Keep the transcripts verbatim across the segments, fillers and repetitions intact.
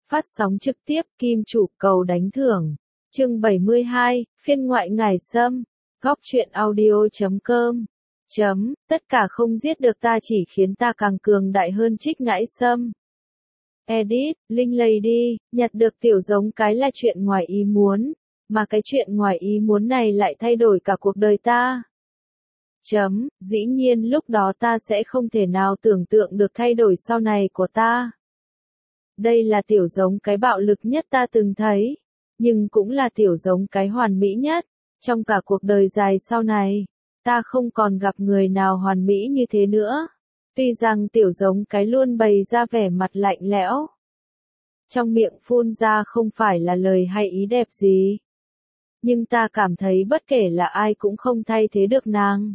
Phát sóng trực tiếp Kim Chủ cầu đánh thưởng. Chương bảy mươi hai, phiên ngoại ngải sâm. Góc truyện audio chấm com. Chấm, tất cả không giết được ta chỉ khiến ta càng cường đại hơn trích ngải sâm. Edit, Linh Lady, nhặt được tiểu giống cái là chuyện ngoài ý muốn, mà cái chuyện ngoài ý muốn này lại thay đổi cả cuộc đời ta. Chấm, dĩ nhiên lúc đó ta sẽ không thể nào tưởng tượng được thay đổi sau này của ta. Đây là tiểu giống cái bạo lực nhất ta từng thấy, nhưng cũng là tiểu giống cái hoàn mỹ nhất. Trong cả cuộc đời dài sau này, ta không còn gặp người nào hoàn mỹ như thế nữa. Tuy rằng tiểu giống cái luôn bày ra vẻ mặt lạnh lẽo, trong miệng phun ra không phải là lời hay ý đẹp gì, nhưng ta cảm thấy bất kể là ai cũng không thay thế được nàng.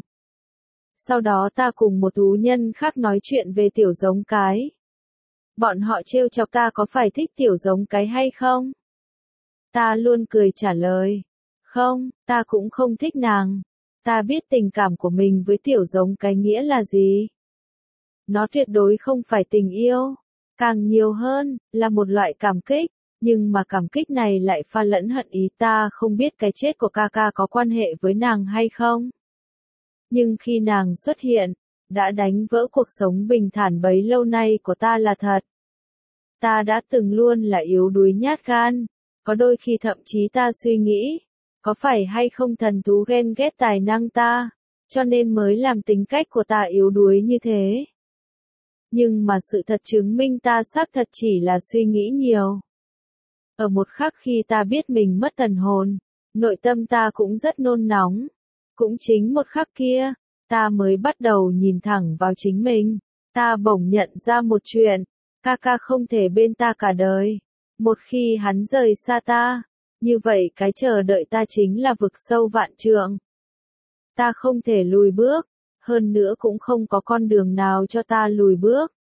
Sau đó ta cùng một thú nhân khác nói chuyện về tiểu giống cái. Bọn họ trêu chọc ta có phải thích tiểu giống cái hay không? Ta luôn cười trả lời. Không, ta cũng không thích nàng. Ta biết tình cảm của mình với tiểu giống cái nghĩa là gì. Nó tuyệt đối không phải tình yêu. Càng nhiều hơn, là một loại cảm kích. Nhưng mà cảm kích này lại pha lẫn hận ý, ta không biết cái chết của ca ca có quan hệ với nàng hay không. Nhưng khi nàng xuất hiện, đã đánh vỡ cuộc sống bình thản bấy lâu nay của ta là thật. Ta đã từng luôn là yếu đuối nhát gan, có đôi khi thậm chí ta suy nghĩ, có phải hay không thần thú ghen ghét tài năng ta, cho nên mới làm tính cách của ta yếu đuối như thế. Nhưng mà sự thật chứng minh ta xác thật chỉ là suy nghĩ nhiều. Ở một khắc khi ta biết mình mất thần hồn, nội tâm ta cũng rất nôn nóng. Cũng chính một khắc kia, ta mới bắt đầu nhìn thẳng vào chính mình. Ta bỗng nhận ra một chuyện, ca ca không thể bên ta cả đời. Một khi hắn rời xa ta, như vậy cái chờ đợi ta chính là vực sâu vạn trượng. Ta không thể lùi bước, hơn nữa cũng không có con đường nào cho ta lùi bước.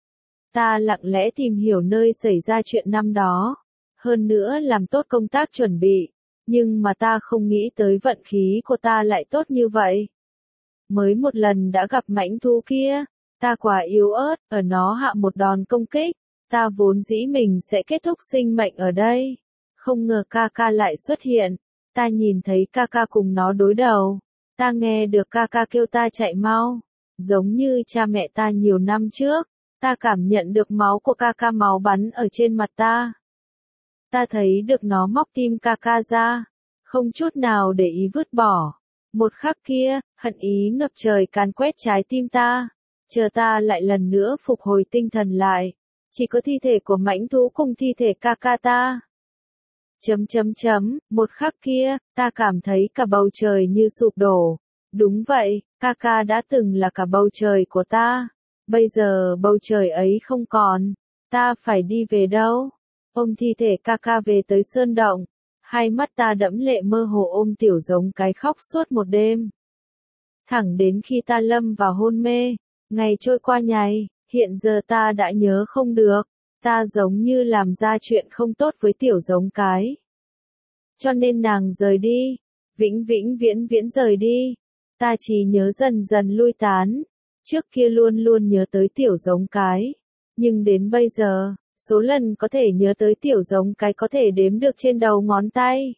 Ta lặng lẽ tìm hiểu nơi xảy ra chuyện năm đó, hơn nữa làm tốt công tác chuẩn bị. Nhưng mà ta không nghĩ tới vận khí của ta lại tốt như vậy. Mới một lần đã gặp mãnh thú kia, ta quá yếu ớt, ở nó hạ một đòn công kích, ta vốn dĩ mình sẽ kết thúc sinh mệnh ở đây. Không ngờ ca ca lại xuất hiện, ta nhìn thấy ca ca cùng nó đối đầu, ta nghe được ca ca kêu ta chạy mau, giống như cha mẹ ta nhiều năm trước, ta cảm nhận được máu của ca ca máu bắn ở trên mặt ta. Ta thấy được nó móc tim ca ca ra, không chút nào để ý vứt bỏ. Một khắc kia, hận ý ngập trời càn quét trái tim ta. Chờ ta lại lần nữa phục hồi tinh thần lại, chỉ có thi thể của mãnh thú cùng thi thể ca ca ta. Chấm chấm chấm, một khắc kia, ta cảm thấy cả bầu trời như sụp đổ. Đúng vậy, ca ca đã từng là cả bầu trời của ta. Bây giờ bầu trời ấy không còn, ta phải đi về đâu? Ôm thi thể ca ca về tới sơn động, hai mắt ta đẫm lệ mơ hồ ôm tiểu giống cái khóc suốt một đêm. Thẳng đến khi ta lâm vào hôn mê, ngày trôi qua nhày, hiện giờ ta đã nhớ không được, ta giống như làm ra chuyện không tốt với tiểu giống cái. Cho nên nàng rời đi, vĩnh vĩnh viễn viễn rời đi, ta chỉ nhớ dần dần lui tán, trước kia luôn luôn nhớ tới tiểu giống cái, nhưng đến bây giờ, số lần có thể nhớ tới tiểu giống cái có thể đếm được trên đầu ngón tay.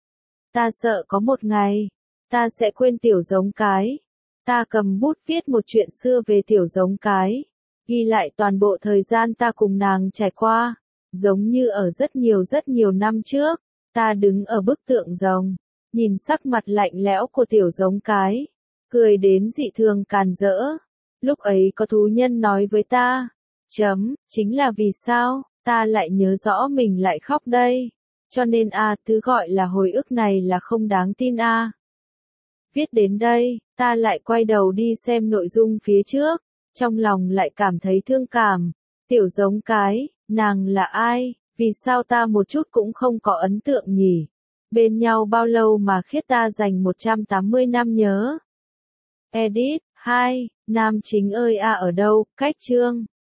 Ta sợ có một ngày, ta sẽ quên tiểu giống cái. Ta cầm bút viết một chuyện xưa về tiểu giống cái, ghi lại toàn bộ thời gian ta cùng nàng trải qua, giống như ở rất nhiều rất nhiều năm trước, ta đứng ở bức tượng rồng, nhìn sắc mặt lạnh lẽo của tiểu giống cái, cười đến dị thường càn rỡ. Lúc ấy có thú nhân nói với ta, chấm, chính là vì sao, ta lại nhớ rõ mình lại khóc đây. Cho nên a, à, thứ gọi là hồi ức này là không đáng tin a. À. Viết đến đây, ta lại quay đầu đi xem nội dung phía trước, trong lòng lại cảm thấy thương cảm. Tiểu giống cái, nàng là ai, vì sao ta một chút cũng không có ấn tượng nhỉ? Bên nhau bao lâu mà khiết ta dành một trăm tám mươi năm nhớ. Edit, hai, nam chính ơi a à ở đâu, cách chương.